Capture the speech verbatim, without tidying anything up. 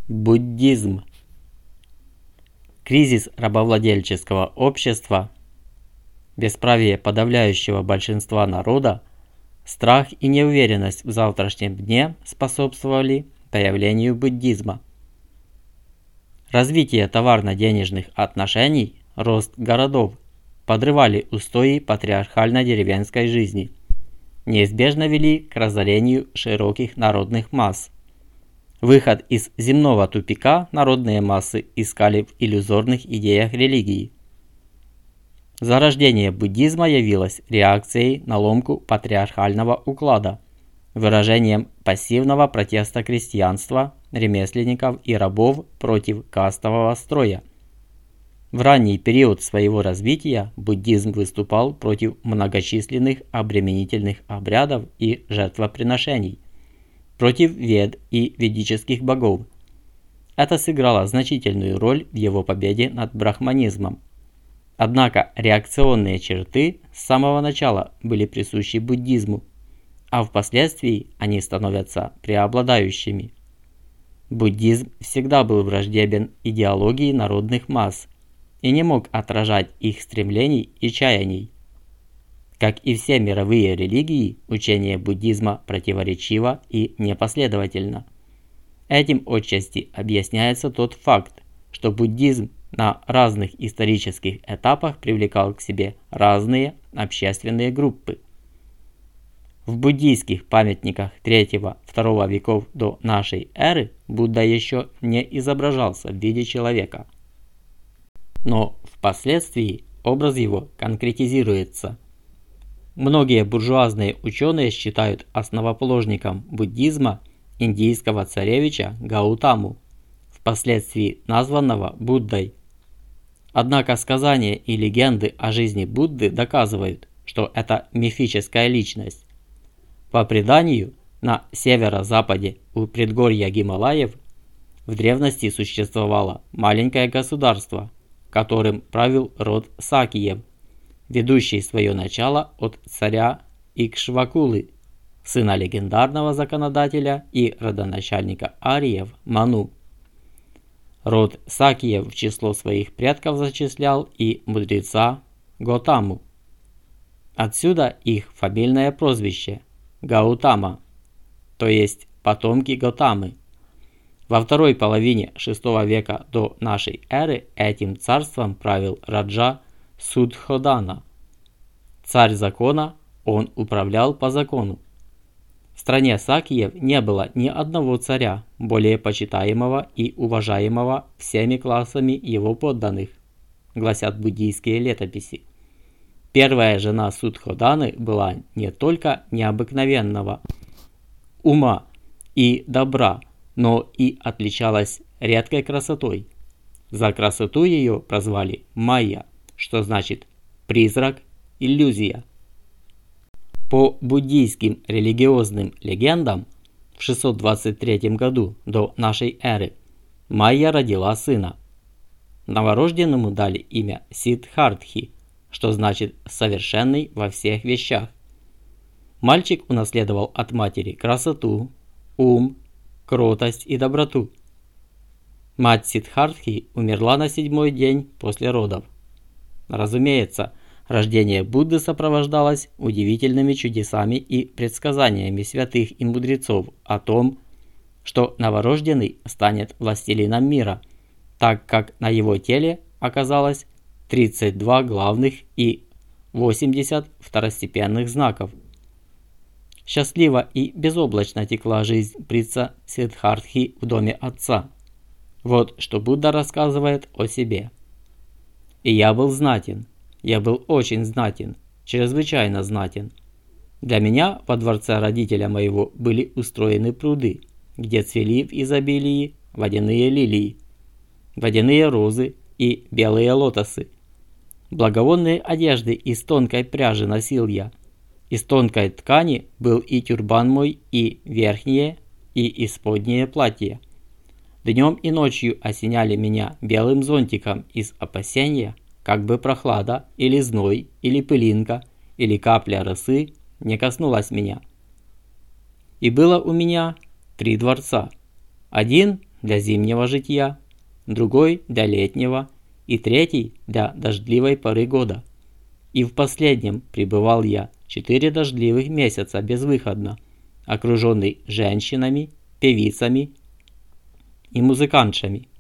Буддизм. Кризис рабовладельческого общества, бесправие подавляющего большинства народа, страх и неуверенность в завтрашнем дне способствовали появлению буддизма. Развитие товарно-денежных отношений, рост городов подрывали устои патриархально-деревенской жизни, неизбежно вели к разорению широких народных масс. Выход из земного тупика народные массы искали в иллюзорных идеях религии. Зарождение буддизма явилось реакцией на ломку патриархального уклада, выражением пассивного протеста крестьянства, ремесленников и рабов против кастового строя. В ранний период своего развития буддизм выступал против многочисленных обременительных обрядов и жертвоприношений, против вед и ведических богов. Это сыграло значительную роль в его победе над брахманизмом. Однако реакционные черты с самого начала были присущи буддизму, а впоследствии они становятся преобладающими. Буддизм всегда был враждебен идеологии народных масс и не мог отражать их стремлений и чаяний. Как и все мировые религии, учение буддизма противоречиво и непоследовательно. Этим отчасти объясняется тот факт, что буддизм на разных исторических этапах привлекал к себе разные общественные группы. В буддийских памятниках третьего-второго веков до нашей эры Будда еще не изображался в виде человека. Но впоследствии образ его конкретизируется. Многие буржуазные ученые считают основоположником буддизма индийского царевича Гаутаму, впоследствии названного Буддой. Однако сказания и легенды о жизни Будды доказывают, что это мифическая личность. По преданию, на северо-западе у предгорья Гималаев в древности существовало маленькое государство, которым правил род Сакиев, ведущий свое начало от царя Икшвакулы, сына легендарного законодателя и родоначальника ариев Ману. Род Сакиев в число своих предков зачислял и мудреца Готаму. Отсюда их фамильное прозвище Гаутама, то есть потомки Готамы. Во второй половине шестого века до нашей эры этим царством правил Раджа Судходана. Царь закона, он управлял по закону. В стране Сакиев не было ни одного царя, более почитаемого и уважаемого всеми классами его подданных, гласят буддийские летописи. Первая жена Судходаны была не только необыкновенного ума и добра, но и отличалась редкой красотой. За красоту ее прозвали Майя, что значит «призрак», «иллюзия». По буддийским религиозным легендам, в шестьсот двадцать третьем году до нашей эры Майя родила сына. Новорожденному дали имя Сиддхартхи, что значит «совершенный во всех вещах». Мальчик унаследовал от матери красоту, ум, кротость и доброту. Мать Сиддхартхи умерла на седьмой день после родов. Разумеется, рождение Будды сопровождалось удивительными чудесами и предсказаниями святых и мудрецов о том, что новорожденный станет властелином мира, так как на его теле оказалось тридцать два главных и восемьдесят второстепенных знаков. Счастливо и безоблачно текла жизнь принца Сиддхартхи в доме отца. Вот что Будда рассказывает о себе. «И я был знатен, я был очень знатен, чрезвычайно знатен. Для меня во дворце родителя моего были устроены пруды, где цвели в изобилии водяные лилии, водяные розы и белые лотосы. Благовонные одежды из тонкой пряжи носил я. Из тонкой ткани был и тюрбан мой, и верхнее, и исподнее платье. Днем и ночью осеняли меня белым зонтиком из опасения, как бы прохлада, или зной, или пылинка, или капля росы не коснулась меня. И было у меня три дворца. Один для зимнего житья, другой для летнего и третий для дождливой поры года. И в последнем пребывал я четыре дождливых месяца безвыходно, окруженный женщинами, певицами и музыкантшами.